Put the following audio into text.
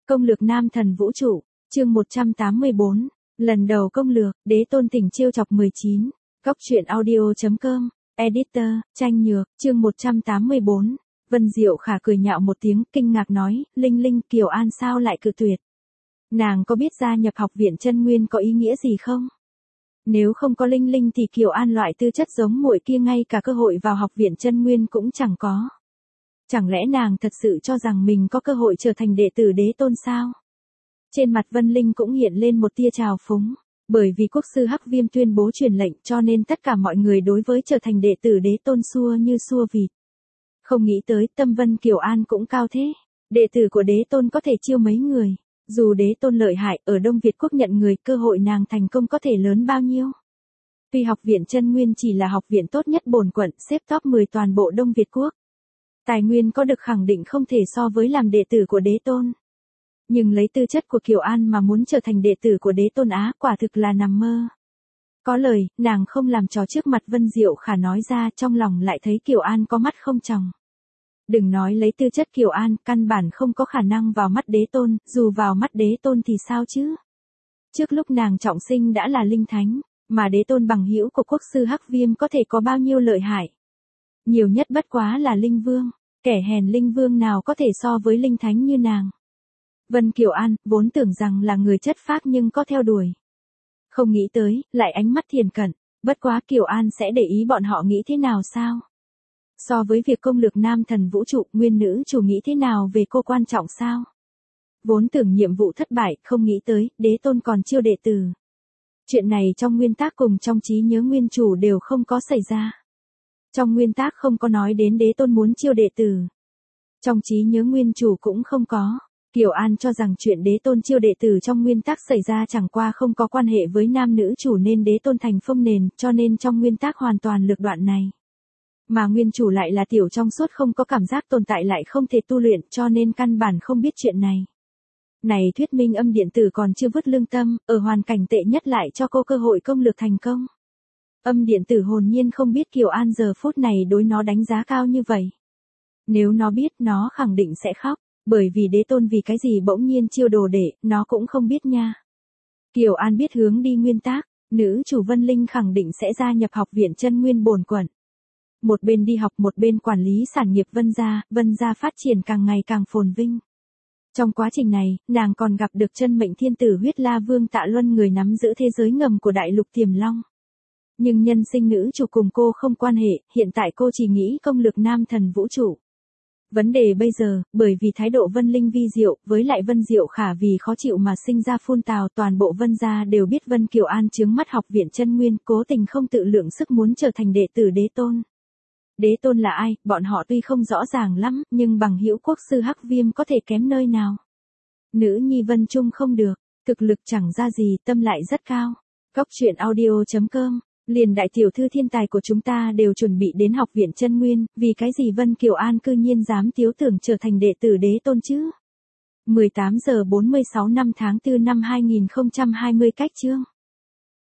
Công lược nam thần vũ trụ, chương 184, lần đầu công lược, đế tôn tỉnh trêu chọc 19, góc truyện audio.com, editor, Tranh Nhược, chương 184, Vân Diệu Khả cười nhạo một tiếng, kinh ngạc nói, Linh Linh, Kiều An sao lại cự tuyệt? Nàng có biết gia nhập học viện chân nguyên có ý nghĩa gì không? Nếu không có Linh Linh thì Kiều An loại tư chất giống muội kia ngay cả cơ hội vào học viện chân nguyên cũng chẳng có. Chẳng lẽ nàng thật sự cho rằng mình có cơ hội trở thành đệ tử đế tôn sao? Trên mặt Vân Linh cũng hiện lên một tia trào phúng, bởi vì quốc sư Hắc Viêm tuyên bố truyền lệnh cho nên tất cả mọi người đối với trở thành đệ tử đế tôn xua như xua vịt. Không nghĩ tới tâm Vân Kiều An cũng cao thế, đệ tử của đế tôn có thể chiêu mấy người, dù đế tôn lợi hại ở Đông Việt quốc nhận người cơ hội nàng thành công có thể lớn bao nhiêu. Tuy học viện chân nguyên chỉ là học viện tốt nhất bổn quận xếp top 10 toàn bộ Đông Việt quốc. Tài nguyên có được khẳng định không thể so với làm đệ tử của đế tôn. Nhưng lấy tư chất của Kiều An mà muốn trở thành đệ tử của đế tôn Á quả thực là nằm mơ. Có lời, nàng không làm trò trước mặt Vân Diệu Khả nói ra trong lòng lại thấy Kiều An có mắt không tròng. Đừng nói lấy tư chất Kiều An, căn bản không có khả năng vào mắt đế tôn, dù vào mắt đế tôn thì sao chứ? Trước lúc nàng trọng sinh đã là linh thánh, mà đế tôn bằng hữu của quốc sư Hắc Viêm có thể có bao nhiêu lợi hại? Nhiều nhất bất quá là linh vương, kẻ hèn linh vương nào có thể so với linh thánh như nàng. Vân Kiều An, vốn tưởng rằng là người chất phác nhưng có theo đuổi. Không nghĩ tới, lại ánh mắt thiền cận, bất quá Kiều An sẽ để ý bọn họ nghĩ thế nào sao? So với việc công lược nam thần vũ trụ, nguyên nữ chủ nghĩ thế nào về cô quan trọng sao? Vốn tưởng nhiệm vụ thất bại, không nghĩ tới, đế tôn còn chiêu đệ tử. Chuyện này trong nguyên tác cùng trong trí nhớ nguyên chủ đều không có xảy ra. Trong nguyên tác không có nói đến đế tôn muốn chiêu đệ tử. Trong trí nhớ nguyên chủ cũng không có. Kiều An cho rằng chuyện đế tôn chiêu đệ tử trong nguyên tác xảy ra chẳng qua không có quan hệ với nam nữ chủ nên đế tôn thành phông nền, cho nên trong nguyên tác hoàn toàn lược đoạn này. Mà nguyên chủ lại là tiểu trong suốt không có cảm giác tồn tại lại không thể tu luyện cho nên căn bản không biết chuyện này. Này thuyết minh âm điện tử còn chưa vứt lương tâm, ở hoàn cảnh tệ nhất lại cho cô cơ hội công lược thành công. Âm điện tử hồn nhiên không biết Kiều An giờ phút này đối nó đánh giá cao như vậy. Nếu nó biết nó khẳng định sẽ khóc, bởi vì đế tôn vì cái gì bỗng nhiên chiêu đồ đệ, nó cũng không biết nha. Kiều An biết hướng đi nguyên tác, nữ chủ Vân Linh khẳng định sẽ gia nhập học viện chân nguyên bổn quận. Một bên đi học một bên quản lý sản nghiệp Vân gia phát triển càng ngày càng phồn vinh. Trong quá trình này, nàng còn gặp được chân mệnh thiên tử Huyết La Vương Tạ Luân người nắm giữ thế giới ngầm của đại lục Tiềm Long. Nhưng nhân sinh nữ chủ cùng cô không quan hệ, hiện tại cô chỉ nghĩ công lược nam thần vũ trụ. Vấn đề bây giờ, bởi vì thái độ Vân Linh vi diệu, với lại Vân Diệu Khả vì khó chịu mà sinh ra phun tào toàn bộ Vân gia đều biết Vân Kiều An chướng mắt học viện chân nguyên, cố tình không tự lượng sức muốn trở thành đệ tử đế tôn. Đế tôn là ai, bọn họ tuy không rõ ràng lắm, nhưng bằng hữu quốc sư Hắc Viêm có thể kém nơi nào. Nữ nhi Vân Trung không được, thực lực chẳng ra gì, tâm lại rất cao. Góc truyện audio.com, liền đại tiểu thư thiên tài của chúng ta đều chuẩn bị đến học viện chân nguyên, vì cái gì Vân Kiều An cư nhiên dám tiếu tưởng trở thành đệ tử đế tôn chứ? 18 giờ 46 năm tháng 4 năm 2020 cách chương.